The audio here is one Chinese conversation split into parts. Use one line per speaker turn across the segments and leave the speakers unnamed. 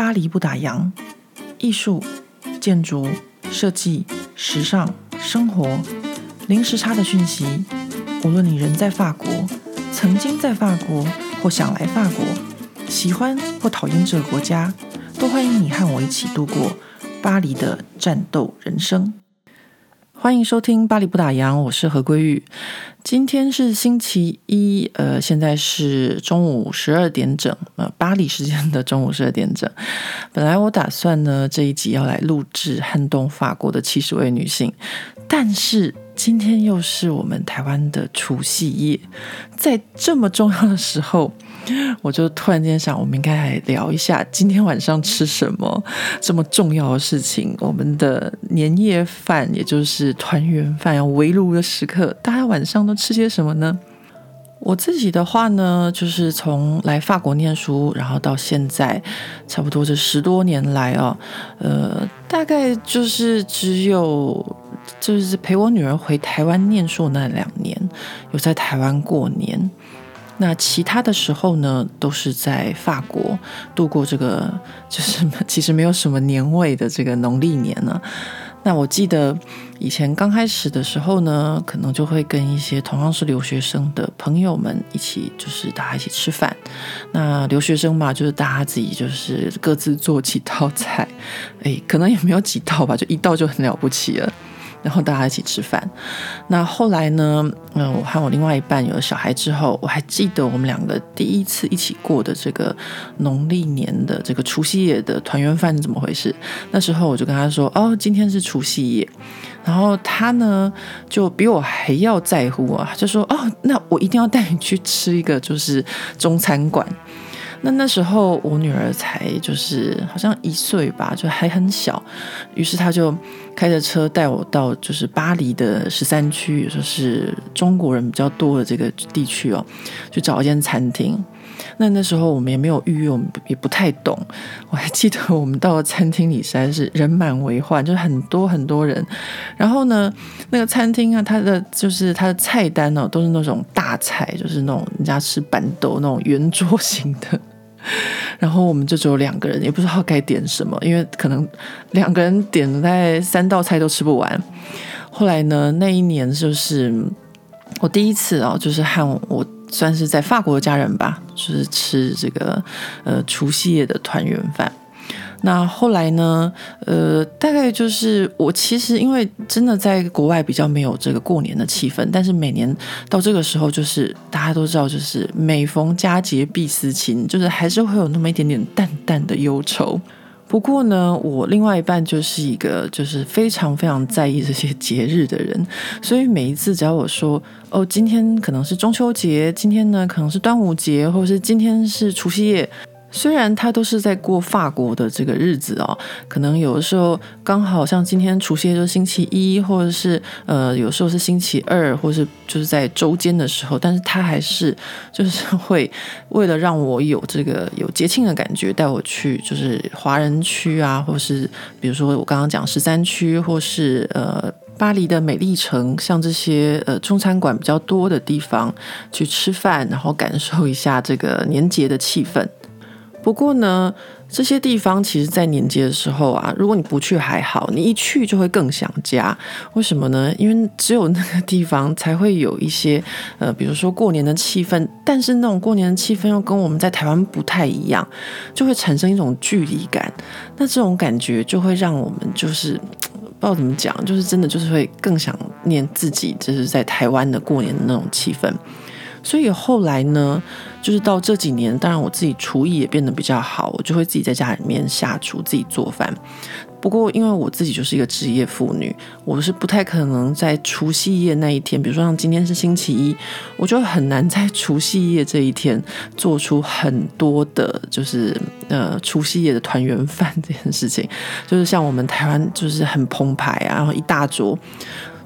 巴黎不打烊，艺术、建筑、设计、时尚、生活，零时差的讯息。无论你人在法国，曾经在法国，或想来法国，喜欢或讨厌这个国家，都欢迎你和我一起度过巴黎的战斗人生。欢迎收听巴黎不打烊，我是何桂玉。今天是星期一，现在是中午12点整，巴黎时间的中午12点整。本来我打算呢这一集要来录制撼动法国的70位女性，但是今天又是我们台湾的除夕夜，在这么重要的时候，我就突然间想，我们应该来聊一下今天晚上吃什么这么重要的事情。我们的年夜饭，也就是团圆饭，要围炉的时刻，大家晚上都吃些什么呢？我自己的话呢，就是从来法国念书，然后到现在差不多这10多年来大概就是只有就是陪我女儿回台湾念书那2年，有在台湾过年。那其他的时候呢，都是在法国度过这个就是其实没有什么年味的这个农历年呢。那我记得以前刚开始的时候呢，可能就会跟一些同样是留学生的朋友们一起，就是大家一起吃饭。那留学生嘛，就是大家自己就是各自做几道菜，可能也没有几道吧，就1道就很了不起了。然后大家一起吃饭。那后来呢，我和我另外一半有了小孩之后，我还记得我们2个第一次一起过的这个农历年的这个除夕夜的团圆饭是怎么回事。那时候我就跟他说，今天是除夕夜。然后他呢就比我还要在乎啊，就说那我一定要带你去吃一个就是中餐馆。那时候我女儿才就是好像1岁吧，就还很小，于是他就开着车带我到就是巴黎的13区，也就是中国人比较多的这个地区去找一间餐厅。那时候我们也没有预约，我们也不太懂。我还记得我们到了餐厅里实在是人满为患，就是很多很多人。然后呢，那个餐厅啊，它的菜单都是那种大菜，就是那种人家吃板豆那种圆桌型的。然后我们就只有2个人，也不知道该点什么，因为可能2个人点了大概3道菜都吃不完。后来呢，那一年就是我第一次就是和我算是在法国的家人吧，就是吃这个除夕夜的团圆饭。那后来呢大概就是我其实因为真的在国外比较没有这个过年的气氛，但是每年到这个时候，就是大家都知道，就是每逢佳节必思亲，就是还是会有那么一点点淡淡的忧愁。不过呢，我另外一半就是一个就是非常非常在意这些节日的人，所以每一次只要我说今天可能是中秋节，今天呢可能是端午节，或者是今天是除夕夜，虽然他都是在过法国的这个日子可能有的时候刚好像今天除夕夜就是星期1，或者是有时候是星期2，或者是就是在周间的时候，但是他还是就是会为了让我有这个有节庆的感觉，带我去就是华人区啊，或是比如说我刚刚讲13区，或是巴黎的美丽城，像这些中餐馆比较多的地方去吃饭，然后感受一下这个年节的气氛。不过呢，这些地方其实在年节的时候如果你不去还好，你一去就会更想家。为什么呢？因为只有那个地方才会有一些比如说过年的气氛，但是那种过年的气氛又跟我们在台湾不太一样，就会产生一种距离感。那这种感觉就会让我们就是不知道怎么讲，就是真的就是会更想念自己就是在台湾的过年的那种气氛。所以后来呢，就是到这几年，当然我自己厨艺也变得比较好，我就会自己在家里面下厨，自己做饭。不过因为我自己就是一个职业妇女，我是不太可能在除夕夜那一天，比如说像今天是星期1，我就很难在除夕夜这一天做出很多的就是除夕夜的团圆饭这件事情。就是像我们台湾就是很澎湃然后一大桌，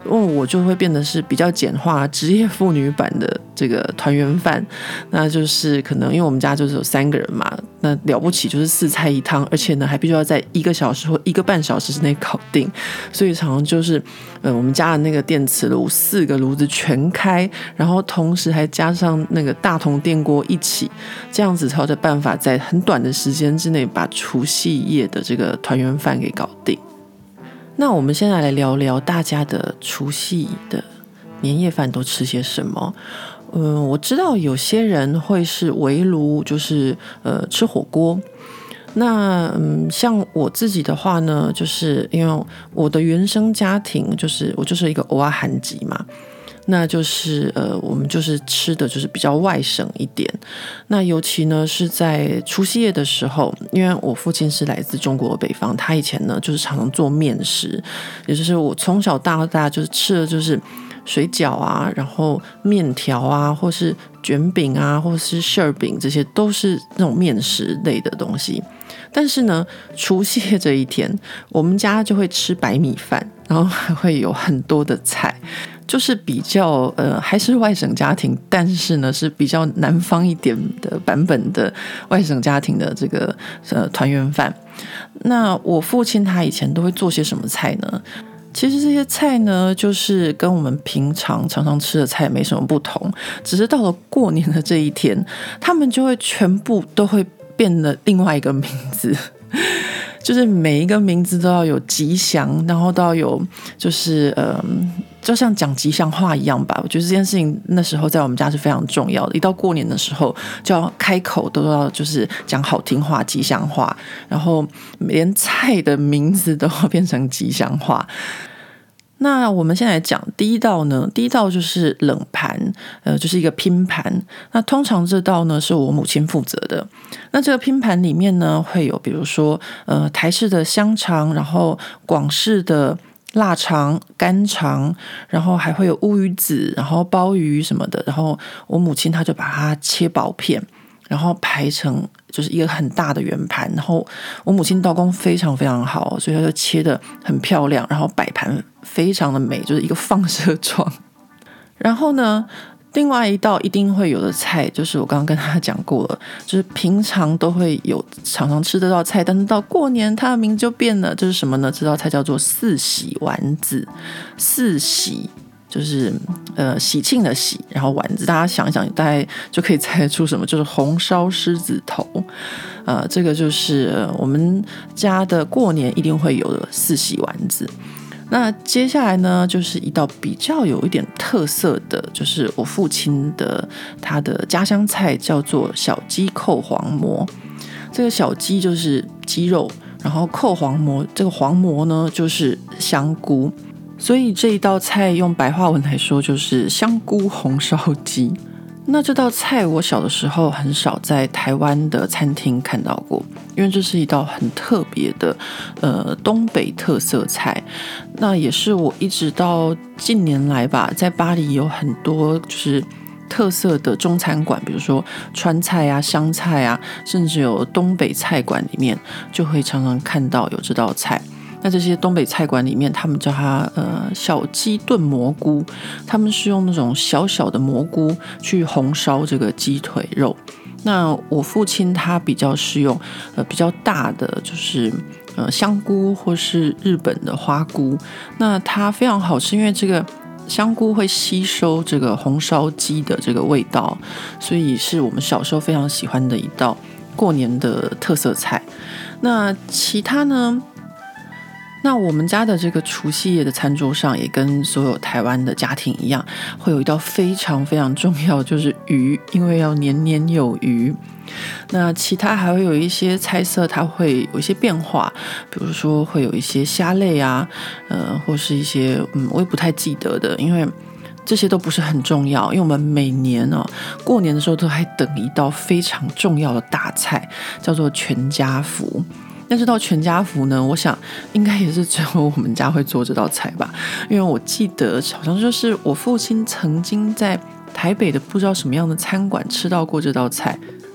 我就会变得是比较简化职业妇女版的这个团圆饭。那就是可能因为我们家就是有3个人嘛，那了不起就是4菜1汤，而且呢还必须要在1个小时或1个半小时之内搞定，所以常常就是我们家的那个电磁炉4个炉子全开，然后同时还加上那个大同电锅一起，这样子才有办法在很短的时间之内把除夕夜的这个团圆饭给搞定。那我们现在来聊聊大家的除夕的年夜饭都吃些什么。我知道有些人会是围炉，就是吃火锅。那像我自己的话呢，就是因为我的原生家庭就是我就是一个蚵仔韩籍嘛，那就是我们就是吃的就是比较外省一点。那尤其呢是在除夕夜的时候，因为我父亲是来自中国的北方，他以前呢就是常常做面食，也就是我从小到大就是吃的就是水饺啊，然后面条啊，或是卷饼啊，或是馅儿饼，这些都是那种面食类的东西。但是呢，除夕夜这一天，我们家就会吃白米饭，然后还会有很多的菜，就是比较还是外省家庭，但是呢是比较南方一点的版本的外省家庭的这个团圆饭。那我父亲他以前都会做些什么菜呢？其实这些菜呢，就是跟我们平常常吃的菜没什么不同，只是到了过年的这一天，他们就会全部都会变了另外一个名字。就是每一个名字都要有吉祥，然后都要有就是就像讲吉祥话一样吧。我觉得这件事情那时候在我们家是非常重要的，一到过年的时候就要开口都要就是讲好听话吉祥话，然后连菜的名字都要变成吉祥话。那我们现在讲第一道呢，第一道就是冷盘，就是一个拼盘。那通常这道呢是我母亲负责的。那这个拼盘里面呢会有比如说台式的香肠，然后广式的腊肠、干肠，然后还会有乌鱼子，然后鲍鱼什么的。然后我母亲她就把它切薄片，然后排成就是一个很大的圆盘，然后我母亲刀工非常非常好，所以她就切得很漂亮，然后摆盘非常的美，就是一个放射状。然后呢，另外一道一定会有的菜，就是我刚刚跟大家讲过了，就是平常都会有常常吃这道菜，但是到过年它的名字就变了，就是什么呢？这道菜叫做四喜丸子。四喜就是喜庆的喜，然后丸子，大家想一想大概就可以猜得出什么，就是红烧狮子头。这个就是我们家的过年一定会有的四喜丸子。那接下来呢，就是一道比较有一点特色的，就是我父亲的他的家乡菜，叫做小鸡扣黄馍。这个小鸡就是鸡肉，然后扣黄馍，这个黄馍呢就是香菇。所以这一道菜用白话文来说就是香菇红烧鸡。那这道菜我小的时候很少在台湾的餐厅看到过，因为这是一道很特别的东北特色菜。那也是我一直到近年来吧，在巴黎有很多就是特色的中餐馆，比如说川菜啊、湘菜啊，甚至有东北菜馆里面就会常常看到有这道菜。那这些东北菜馆里面，他们叫它小鸡炖蘑菇，他们是用那种小小的蘑菇去红烧这个鸡腿肉。那我父亲他比较是用比较大的，就是香菇或是日本的花菇。那它非常好吃，因为这个香菇会吸收这个红烧鸡的这个味道，所以是我们小时候非常喜欢的一道过年的特色菜。那其他呢？那我们家的这个除夕夜的餐桌上，也跟所有台湾的家庭一样，会有一道非常非常重要，就是鱼，因为要年年有余。那其他还会有一些菜色，它会有一些变化，比如说会有一些虾类啊，或是一些我也不太记得的，因为这些都不是很重要，因为我们每年过年的时候都还等一道非常重要的大菜，叫做全家福。那这道全家福呢，我想应该也是只有我们家会做这道菜吧，因为我记得好像就是我父亲曾经在台北的不知道什么样的餐馆吃到过这道菜，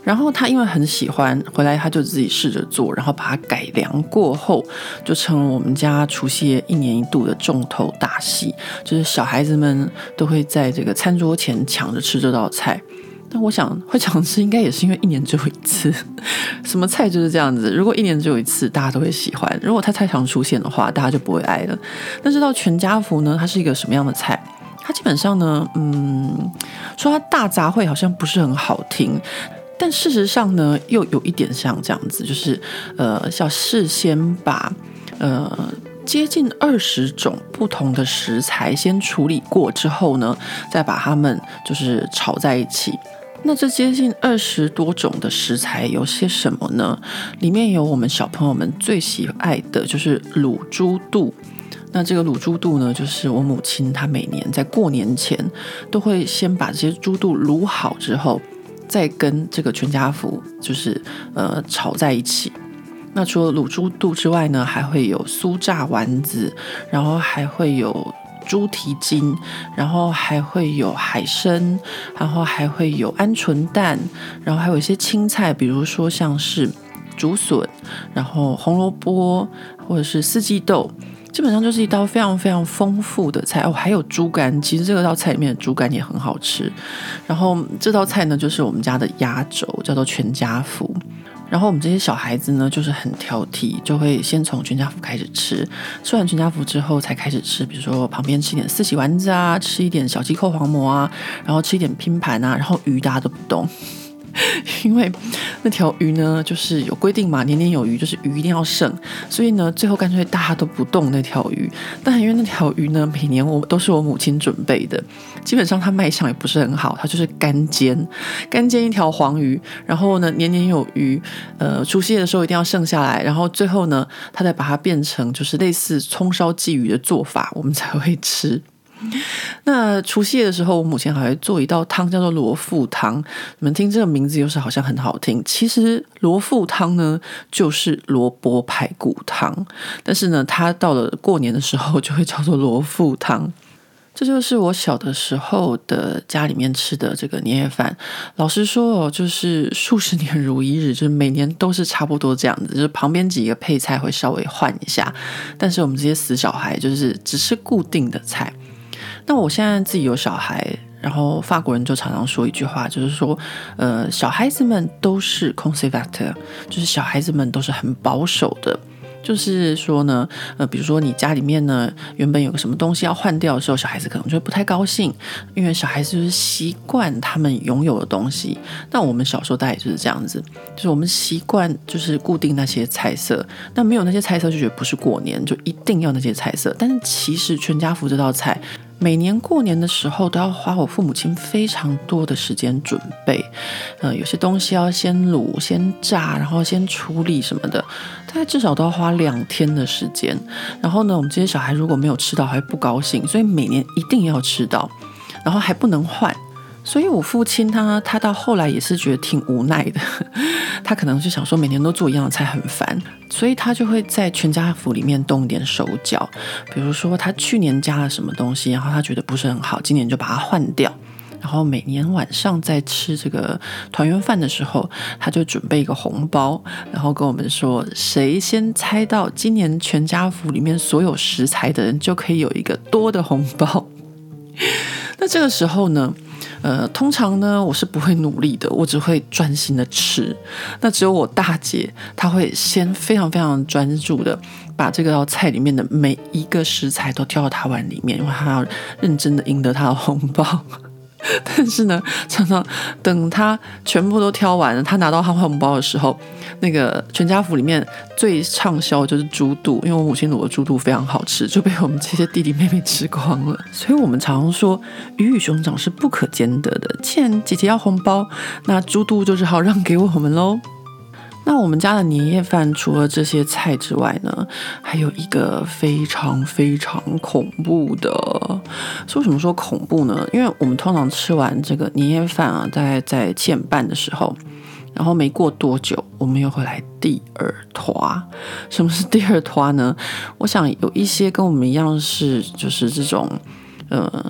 然后他因为很喜欢，回来他就自己试着做，然后把它改良过后，就成了我们家除夕夜1年1度的重头大戏，就是小孩子们都会在这个餐桌前抢着吃这道菜。但我想会抢吃应该也是因为1年只有1次，什么菜就是这样子，如果1年只有1次大家都会喜欢，如果它太常出现的话大家就不会爱了。那这道全家福呢，它是一个什么样的菜？它基本上呢说它大杂烩好像不是很好听，但事实上呢又有一点像这样子，就是要事先把接近20种不同的食材先处理过之后呢，再把它们就是炒在一起。那这接近20多种的食材有些什么呢？里面有我们小朋友们最喜爱的就是卤猪肚。那这个卤猪肚呢，就是我母亲她每年在过年前都会先把这些猪肚卤好之后，再跟这个全家福就是炒在一起。那除了卤猪肚之外呢，还会有酥炸丸子，然后还会有猪蹄筋，然后还会有海参，然后还会有鹌鹑蛋，然后还有一些青菜，比如说像是竹笋，然后红萝卜或者是四季豆，基本上就是一道非常非常丰富的菜。还有猪肝，其实这个道菜里面的猪肝也很好吃。然后这道菜呢，就是我们家的压轴，叫做全家福。然后我们这些小孩子呢，就是很挑剔，就会先从全家福开始吃，吃完全家福之后才开始吃，比如说旁边吃一点四喜丸子啊，吃一点小鸡扣黄馍啊，然后吃一点拼盘啊，然后鱼大家都不动。因为那条鱼呢就是有规定嘛，年年有余，就是鱼一定要剩，所以呢最后干脆大家都不动那条鱼。但因为那条鱼呢每年都是我母亲准备的，基本上它卖相也不是很好，它就是干煎一条黄鱼，然后呢年年有余，除夕夜的时候一定要剩下来，然后最后呢它再把它变成就是类似葱烧鲫鱼的做法，我们才会吃。那除夕夜的时候，我母亲还会做一道汤，叫做罗腹汤。你们听这个名字又是好像很好听，其实罗腹汤呢就是萝卜排骨汤，但是呢它到了过年的时候就会叫做罗腹汤。这就是我小的时候的家里面吃的这个年夜饭。老实说就是数十年如一日，就是每年都是差不多这样子，就是旁边几个配菜会稍微换一下，但是我们这些死小孩就是只吃固定的菜。那我现在自己有小孩，然后法国人就常常说一句话，就是说小孩子们都是 conservateur， 就是小孩子们都是很保守的。就是说呢比如说你家里面呢原本有个什么东西要换掉的时候，小孩子可能就会不太高兴，因为小孩子就是习惯他们拥有的东西。那我们小时候大概也就是这样子，就是我们习惯就是固定那些菜色，那没有那些菜色就觉得不是过年，就一定要那些菜色。但是其实全家福这道菜每年过年的时候都要花我父母亲非常多的时间准备，有些东西要先卤、先炸，然后先处理什么的，大概至少都要花2天的时间。然后呢，我们这些小孩如果没有吃到还会不高兴，所以每年一定要吃到，然后还不能换。所以我父亲他到后来也是觉得挺无奈的，他可能就想说每年都做一样的菜很烦，所以他就会在全家福里面动一点手脚，比如说他去年加了什么东西，然后他觉得不是很好，今年就把它换掉。然后每年晚上在吃这个团圆饭的时候，他就准备一个红包，然后跟我们说谁先猜到今年全家福里面所有食材的人就可以有一个多的红包。那这个时候呢通常呢我是不会努力的，我只会专心的吃。那只有我大姐她会先非常非常专注的把这个道菜里面的每一个食材都挑到她碗里面，因为她要认真的赢得她的红包。但是呢常常等他全部都挑完了，他拿到他红包的时候，那个全家福里面最畅销的就是猪肚，因为我母亲卤的猪肚非常好吃，就被我们这些弟弟妹妹吃光了。所以我们常常说鱼与熊掌是不可兼得的，既然姐姐要红包，那猪肚就只好让给我们咯。那我们家的年夜饭除了这些菜之外呢，还有一个非常非常恐怖的。为什么说恐怖呢？因为我们通常吃完这个年夜饭啊，大概在7点半的时候，然后没过多久我们又会来第二团。什么是第二团呢？我想有一些跟我们一样是就是这种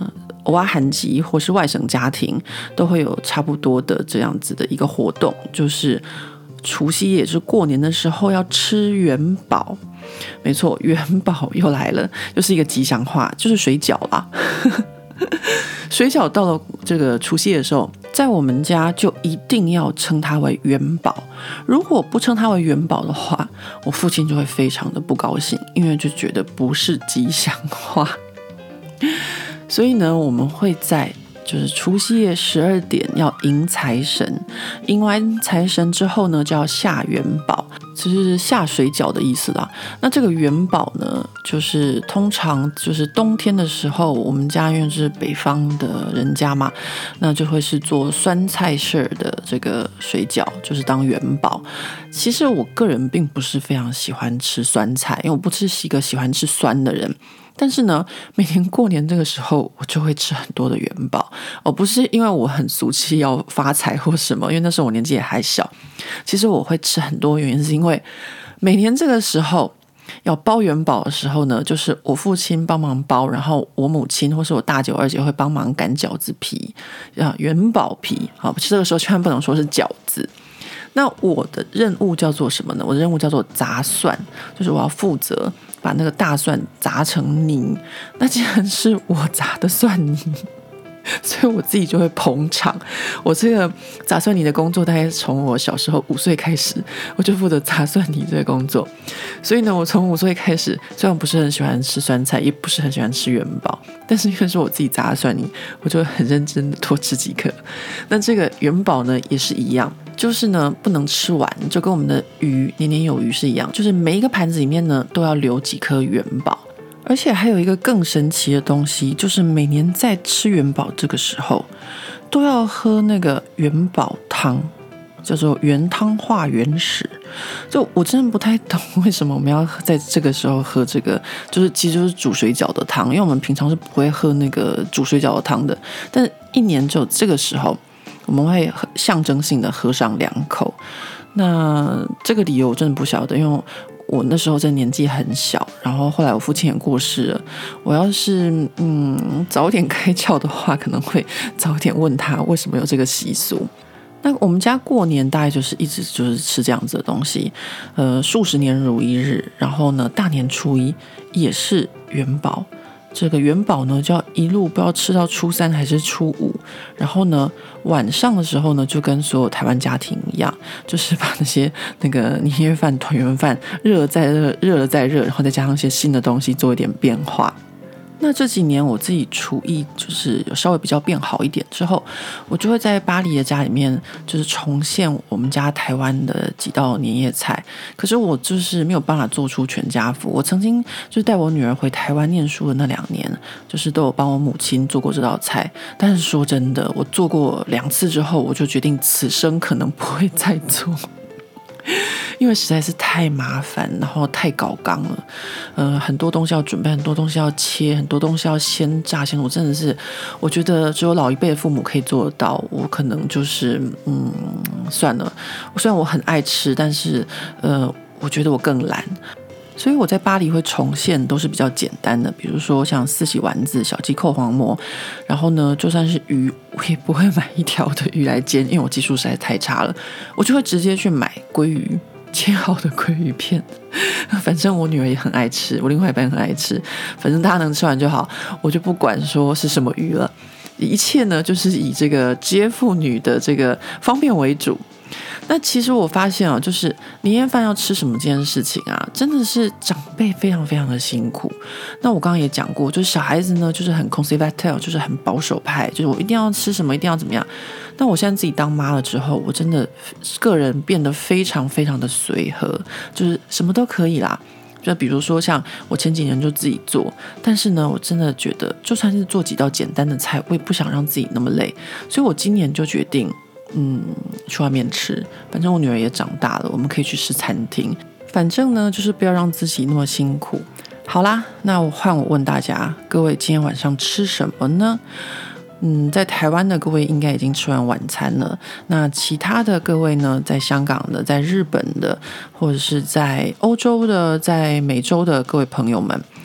偶尔韩籍或是外省家庭都会有差不多的这样子的一个活动，就是除夕夜，就是过年的时候要吃元宝。没错，元宝又来了，又是一个吉祥话，就是水饺啦。水饺到了这个除夕夜的时候，在我们家就一定要称它为元宝。如果不称它为元宝的话，我父亲就会非常的不高兴，因为就觉得不是吉祥话。所以呢，我们会在就是除夕夜12点要迎财神，迎完财神之后呢，就要下元宝，就是下水饺的意思啦。那这个元宝呢，就是通常就是冬天的时候，我们家因为是北方的人家嘛，那就会是做酸菜馅的这个水饺，就是当元宝。其实我个人并不是非常喜欢吃酸菜，因为我不是一个喜欢吃酸的人。但是呢，每年过年这个时候，我就会吃很多的元宝。不是因为我很俗气要发财或什么，因为那时候我年纪也还小。其实我会吃很多，原因是因为每年这个时候要包元宝的时候呢，就是我父亲帮忙包，然后我母亲或是我大姐、我二姐会帮忙擀饺子皮，元宝皮。好，这个时候千万不能说是饺子。那我的任务叫做什么呢？我的任务叫做砸蒜，就是我要负责把那个大蒜砸成泥。那既然是我砸的蒜泥，所以我自己就会捧场。我这个砸蒜泥的工作大概从我小时候5岁开始，我就负责砸蒜泥这个工作。所以呢，我从5岁开始，虽然不是很喜欢吃酸菜，也不是很喜欢吃元宝，但是因为是我自己砸的蒜泥，我就很认真的多吃几颗。那这个元宝呢，也是一样。就是呢，不能吃完，就跟我们的鱼年年有余是一样，就是每一个盘子里面呢都要留几颗元宝。而且还有一个更神奇的东西，就是每年在吃元宝这个时候，都要喝那个元宝汤，叫做元汤化元始。就我真的不太懂为什么我们要在这个时候喝这个，其实就是煮水饺的汤，因为我们平常是不会喝那个煮水饺的汤的，但是一年只有这个时候。我们会象征性的喝上2口，那这个理由我真的不晓得，因为我那时候真的年纪很小，然后后来我父亲也过世了。我要是早点开窍的话，可能会早点问他为什么有这个习俗。那我们家过年大概就是一直就是吃这样子的东西，数十年如一日，然后呢，大年初一也是元宝。这个元宝呢，就要一路不知道吃到初3还是初5，然后呢，晚上的时候呢，就跟所有台湾家庭一样，就是把那个年夜饭、团圆饭热了再热，热了再热，然后再加上一些新的东西，做一点变化。那这几年我自己厨艺就是有稍微比较变好一点之后，我就会在巴黎的家里面就是重现我们家台湾的几道年夜菜。可是我就是没有办法做出全家福。我曾经就是带我女儿回台湾念书的那2年，就是都有帮我母亲做过这道菜。但是说真的，我做过2次之后，我就决定此生可能不会再做。因为实在是太麻烦，然后太搞纲了，很多东西要准备，很多东西要切，很多东西要先炸先。我真的是，我觉得只有老一辈的父母可以做得到，我可能就是算了。虽然我很爱吃，但是我觉得我更懒。所以我在巴黎会重现都是比较简单的，比如说像4喜丸子、小鸡扣黄馍，然后呢，就算是鱼，我也不会买1条的鱼来煎，因为我技术实在太差了，我就会直接去买鲑鱼，切好的鲑鱼片。反正我女儿也很爱吃，我另外一半也很爱吃，反正大家能吃完就好，我就不管说是什么鱼了。一切呢，就是以这个职业妇女的这个方便为主。那其实我发现啊，就是年夜饭要吃什么这件事情啊，真的是长辈非常非常的辛苦。那我刚刚也讲过，就是小孩子呢，就是很 conservative， 就是很保守派，就是我一定要吃什么，一定要怎么样。那我现在自己当妈了之后，我真的个人变得非常非常的随和，就是什么都可以啦。就比如说像我前几年就自己做，但是呢，我真的觉得就算是做几道简单的菜，我也不想让自己那么累，所以我今年就决定去外面吃，反正我女儿也长大了，我们可以去吃餐厅，反正呢就是不要让自己那么辛苦。好啦，那我问大家，各位今天晚上吃什么呢？在台湾的各位应该已经吃完晚餐了，那其他的各位呢，在香港的、在日本的，或者是在欧洲的、在美洲的各位朋友们，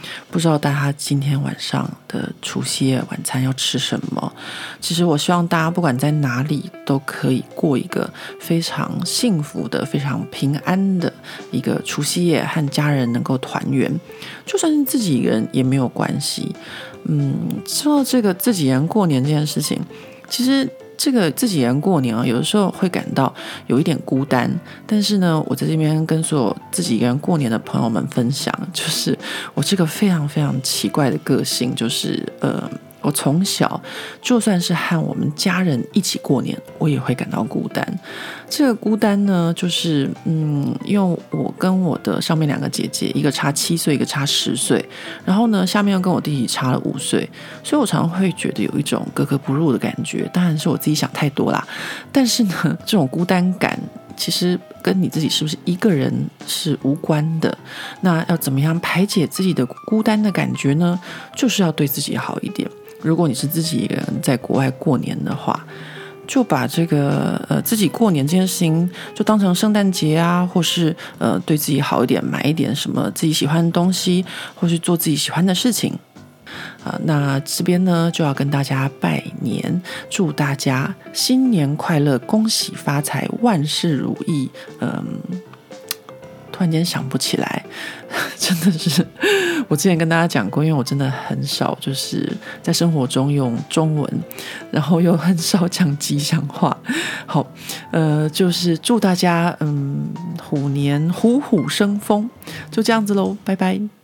不知道大家今天晚上的除夕夜晚餐要吃什么？其实我希望大家不管在哪里都可以过一个非常幸福的、非常平安的一个除夕夜，和家人能够团圆，就算是自己一个人也没有关系。说到这个自己人过年这件事情，其实这个自己人过年有的时候会感到有一点孤单，但是呢，我在这边跟所有自己一个人过年的朋友们分享，就是我这个非常非常奇怪的个性，就是我从小就算是和我们家人一起过年，我也会感到孤单。这个孤单呢，就是因为我跟我的上面2个姐姐，一个差7岁，一个差10岁，然后呢，下面又跟我弟弟差了5岁，所以我常常会觉得有一种格格不入的感觉。当然是我自己想太多啦，但是呢，这种孤单感其实跟你自己是不是一个人是无关的。那要怎么样排解自己的孤单的感觉呢？就是要对自己好一点。如果你是自己一个人在国外过年的话，就把这个自己过年这件事情就当成圣诞节啊，或是对自己好一点，买一点什么自己喜欢的东西，或是做自己喜欢的事情。那这边呢就要跟大家拜年，祝大家新年快乐，恭喜发财，万事如意。突然间想不起来，真的是我之前跟大家讲过，因为我真的很少就是在生活中用中文，然后又很少讲吉祥话。好，就是祝大家虎年虎虎生风，就这样子咯，拜拜。